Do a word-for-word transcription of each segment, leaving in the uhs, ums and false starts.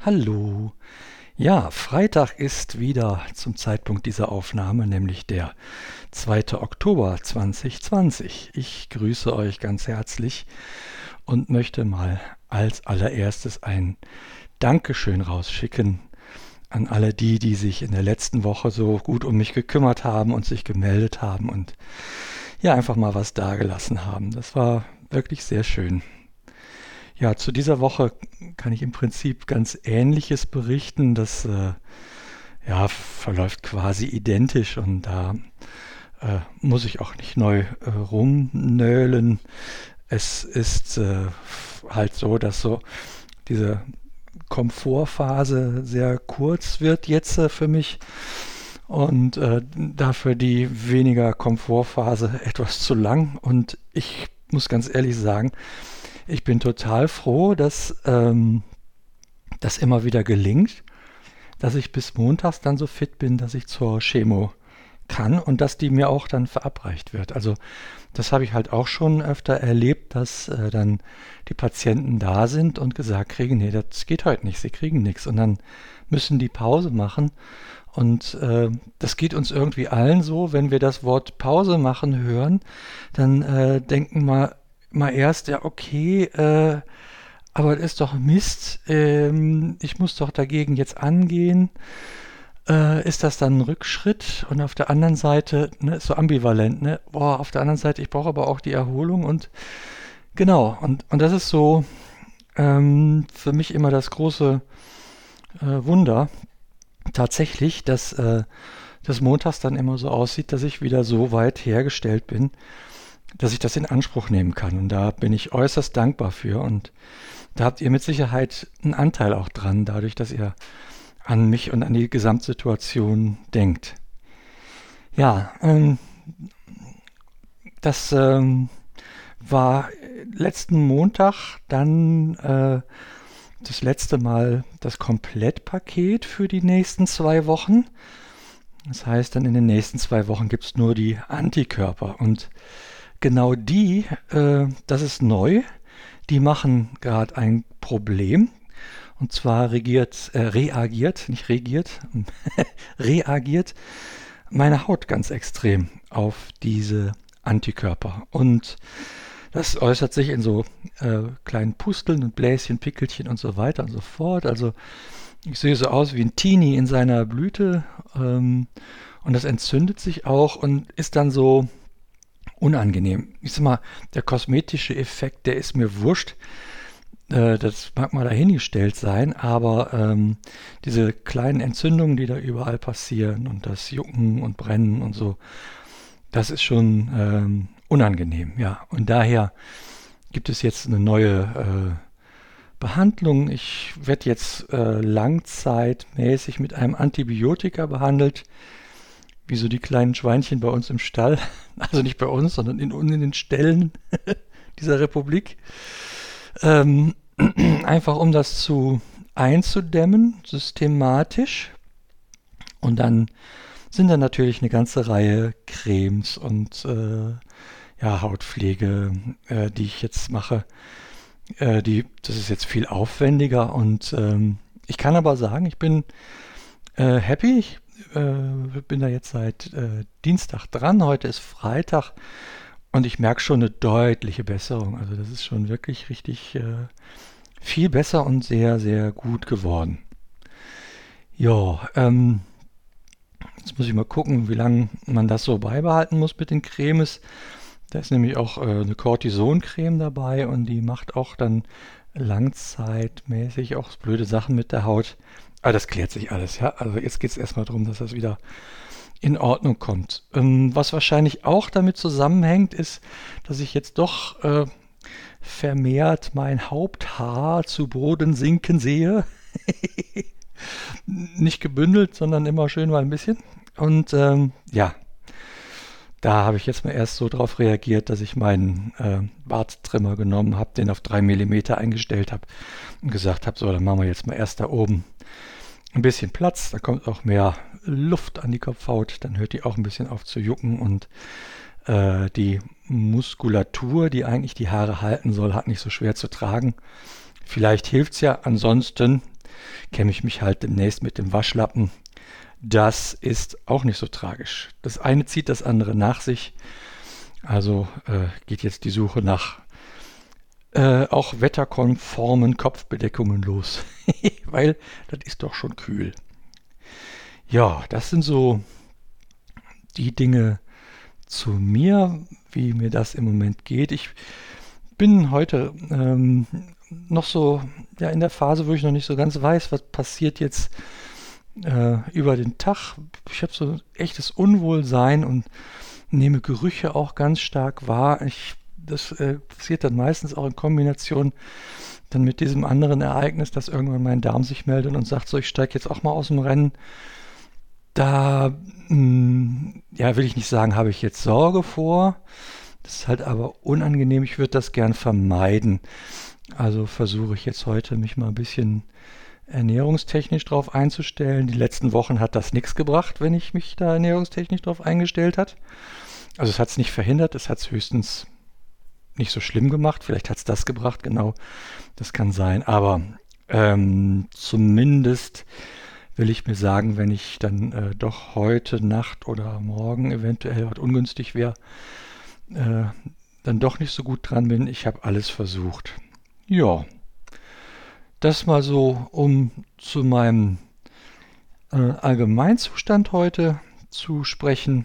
Hallo. Ja, Freitag ist wieder zum Zeitpunkt dieser Aufnahme, nämlich der zweite Oktober zweitausendzwanzig. Ich grüße euch ganz herzlich und möchte mal als allererstes ein Dankeschön rausschicken an alle die, die sich in der letzten Woche so gut um mich gekümmert haben und sich gemeldet haben und ja, einfach mal was dagelassen haben. Das war wirklich sehr schön. Ja, zu dieser Woche kann ich im Prinzip ganz Ähnliches berichten. Das äh, ja, verläuft quasi identisch und da äh, muss ich auch nicht neu äh, rumnölen. Es ist äh, halt so, dass so diese Komfortphase sehr kurz wird jetzt äh, für mich und äh, dafür die weniger Komfortphase etwas zu lang. Und ich muss ganz ehrlich sagen, ich bin total froh, dass ähm, das immer wieder gelingt, dass ich bis montags dann so fit bin, dass ich zur Chemo kann und dass die mir auch dann verabreicht wird. Also das habe ich halt auch schon öfter erlebt, dass äh, dann die Patienten da sind und gesagt kriegen, nee, das geht heute nicht, sie kriegen nichts. Und dann müssen die Pause machen. Und äh, das geht uns irgendwie allen so, wenn wir das Wort Pause machen hören, dann äh, denken wir mal erst, ja okay, äh, aber das ist doch Mist, ähm, ich muss doch dagegen jetzt angehen. Äh, ist das dann ein Rückschritt? Und auf der anderen Seite, ne, ist so ambivalent, ne? Boah, auf der anderen Seite, ich brauche aber auch die Erholung und genau, und, und das ist so ähm, für mich immer das große äh, Wunder, tatsächlich, dass äh, das montags dann immer so aussieht, dass ich wieder so weit hergestellt bin, dass ich das in Anspruch nehmen kann. Und da bin ich äußerst dankbar für. Und da habt ihr mit Sicherheit einen Anteil auch dran, dadurch, dass ihr an mich und an die Gesamtsituation denkt. Ja, ähm, das ähm, war letzten Montag dann äh, das letzte Mal das Komplettpaket für die nächsten zwei Wochen. Das heißt, dann in den nächsten zwei Wochen gibt es nur die Antikörper. Und genau die, äh, das ist neu, die machen gerade ein Problem. Und zwar regiert, äh, reagiert, nicht regiert, reagiert meine Haut ganz extrem auf diese Antikörper. Und das äußert sich in so äh, kleinen Pusteln und Bläschen, Pickelchen und so weiter und so fort. Also ich sehe so aus wie ein Teenie in seiner Blüte ähm, und das entzündet sich auch und ist dann so unangenehm. Ich sag mal, der kosmetische Effekt, der ist mir wurscht. Äh, das mag mal dahingestellt sein, aber ähm, diese kleinen Entzündungen, die da überall passieren und das Jucken und Brennen und so, das ist schon ähm, unangenehm, ja. Und daher gibt es jetzt eine neue äh, Behandlung. Ich werde jetzt äh, langzeitmäßig mit einem Antibiotika behandelt, wie so die kleinen Schweinchen bei uns im Stall. Also nicht bei uns, sondern in, in den Ställen dieser Republik. Ähm, einfach um das zu einzudämmen, systematisch. Und dann sind da natürlich eine ganze Reihe Cremes und äh, ja, Hautpflege, äh, die ich jetzt mache. Äh, die, das ist jetzt viel aufwendiger und ähm, ich kann aber sagen, ich bin äh, happy. Ich äh, bin da jetzt seit äh, Dienstag dran. Heute ist Freitag und ich merke schon eine deutliche Besserung. Also das ist schon wirklich richtig äh, viel besser und sehr, sehr gut geworden. Ja, ähm, jetzt muss ich mal gucken, wie lange man das so beibehalten muss mit den Cremes. Da ist nämlich auch äh, eine Cortisoncreme dabei und die macht auch dann langzeitmäßig auch blöde Sachen mit der Haut. Aber das klärt sich alles, ja. Also jetzt geht es erstmal darum, dass das wieder in Ordnung kommt. Ähm, was wahrscheinlich auch damit zusammenhängt, ist, dass ich jetzt doch äh, vermehrt mein Haupthaar zu Boden sinken sehe. Nicht gebündelt, sondern immer schön mal ein bisschen. Und ähm, ja, da habe ich jetzt mal erst so drauf reagiert, dass ich meinen äh, Barttrimmer genommen habe, den auf drei Millimeter eingestellt habe und gesagt habe, so, dann machen wir jetzt mal erst da oben ein bisschen Platz, da kommt auch mehr Luft an die Kopfhaut, dann hört die auch ein bisschen auf zu jucken und äh, die Muskulatur, die eigentlich die Haare halten soll, hat nicht so schwer zu tragen. Vielleicht hilft es ja, ansonsten kämme ich mich halt demnächst mit dem Waschlappen. Das ist auch nicht so tragisch. Das eine zieht das andere nach sich. Also äh, geht jetzt die Suche nach äh, auch wetterkonformen Kopfbedeckungen los. Weil das ist doch schon kühl. Ja, das sind so die Dinge zu mir, wie mir das im Moment geht. Ich bin heute ähm, noch so ja, in der Phase, wo ich noch nicht so ganz weiß, was passiert jetzt äh, über den Tag. Ich habe so ein echtes Unwohlsein und nehme Gerüche auch ganz stark wahr. Ich, das äh, passiert dann meistens auch in Kombination dann mit diesem anderen Ereignis, dass irgendwann mein Darm sich meldet und sagt so, ich steige jetzt auch mal aus dem Rennen. Da mh, ja, will ich nicht sagen, habe ich jetzt Sorge vor. Das ist halt aber unangenehm. Ich würde das gern vermeiden. Also versuche ich jetzt heute, mich mal ein bisschen ernährungstechnisch drauf einzustellen. Die letzten Wochen hat das nichts gebracht, wenn ich mich da ernährungstechnisch drauf eingestellt hat. Also es hat es nicht verhindert, es hat es höchstens nicht so schlimm gemacht. Vielleicht hat es das gebracht, genau. Das kann sein. Aber ähm, zumindest will ich mir sagen, wenn ich dann äh, doch heute Nacht oder morgen eventuell was ungünstig wäre, äh, dann doch nicht so gut dran bin. Ich habe alles versucht. Ja, das mal so, um zu meinem äh, Allgemeinzustand heute zu sprechen.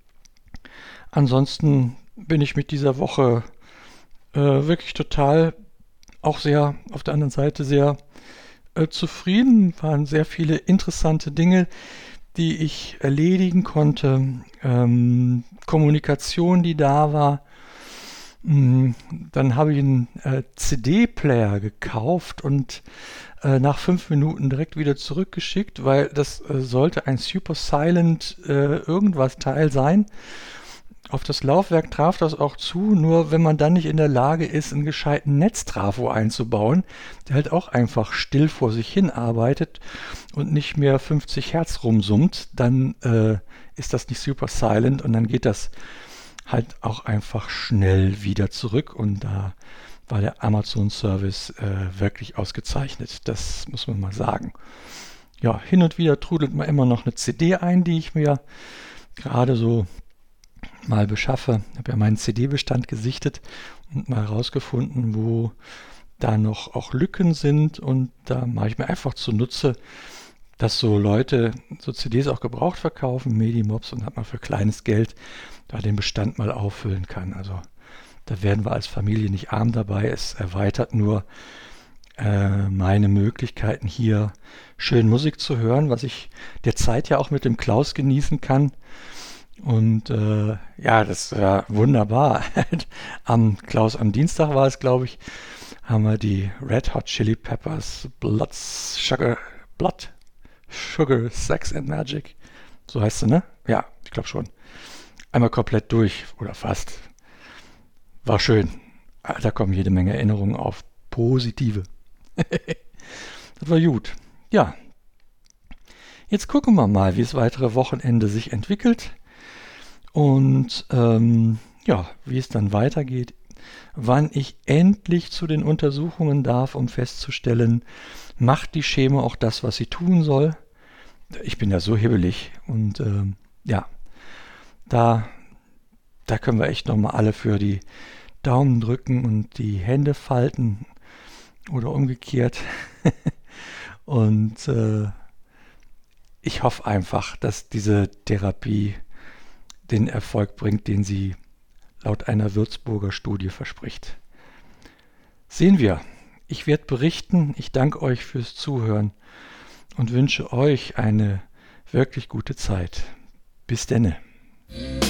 Ansonsten bin ich mit dieser Woche äh, wirklich total, auch sehr, auf der anderen Seite sehr äh, zufrieden. Waren sehr viele interessante Dinge, die ich erledigen konnte. Ähm, Kommunikation, die da war. Mm, Dann habe ich einen äh, C D-Player gekauft und äh, nach fünf Minuten direkt wieder zurückgeschickt, weil das äh, sollte ein Super Silent äh, irgendwas Teil sein. Auf das Laufwerk traf das auch zu, nur wenn man dann nicht in der Lage ist, einen gescheiten Netztrafo einzubauen, der halt auch einfach still vor sich hin arbeitet und nicht mehr fünfzig Hertz rumsummt, dann äh, ist das nicht Super Silent und dann geht das halt auch einfach schnell wieder zurück und da war der Amazon-Service äh, wirklich ausgezeichnet, das muss man mal sagen. Ja, hin und wieder trudelt man immer noch eine C D ein, die ich mir gerade so mal beschaffe. Ich habe ja meinen C D-Bestand gesichtet und mal herausgefunden, wo da noch auch Lücken sind und da mache ich mir einfach zunutze, dass so Leute so C Ds auch gebraucht verkaufen, Medimobs, und hat man für kleines Geld da den Bestand mal auffüllen kann. Also da werden wir als Familie nicht arm dabei. Es erweitert nur äh, meine Möglichkeiten hier schön Musik zu hören, was ich derzeit ja auch mit dem Klaus genießen kann. Und äh, ja, das war wunderbar. Am Klaus am Dienstag war es, glaube ich, haben wir die Red Hot Chili Peppers Blood Sugar, Blood Sugar Sex and Magic, so heißt sie, ne? Ja, ich glaube schon. Einmal komplett durch oder fast. War schön. Da kommen jede Menge Erinnerungen auf. Positive. Das war gut. Ja. Jetzt gucken wir mal, wie das weitere Wochenende sich entwickelt. Und ähm, ja, wie es dann weitergeht, wann ich endlich zu den Untersuchungen darf, um festzustellen, macht die Chemo auch das, was sie tun soll. Ich bin ja so hibbelig und ähm, ja, da, da können wir echt nochmal alle für die Daumen drücken und die Hände falten oder umgekehrt. Und äh, ich hoffe einfach, dass diese Therapie den Erfolg bringt, den sie laut einer Würzburger Studie verspricht. Sehen wir. Ich werde berichten. Ich danke euch fürs Zuhören und wünsche euch eine wirklich gute Zeit. Bis denne.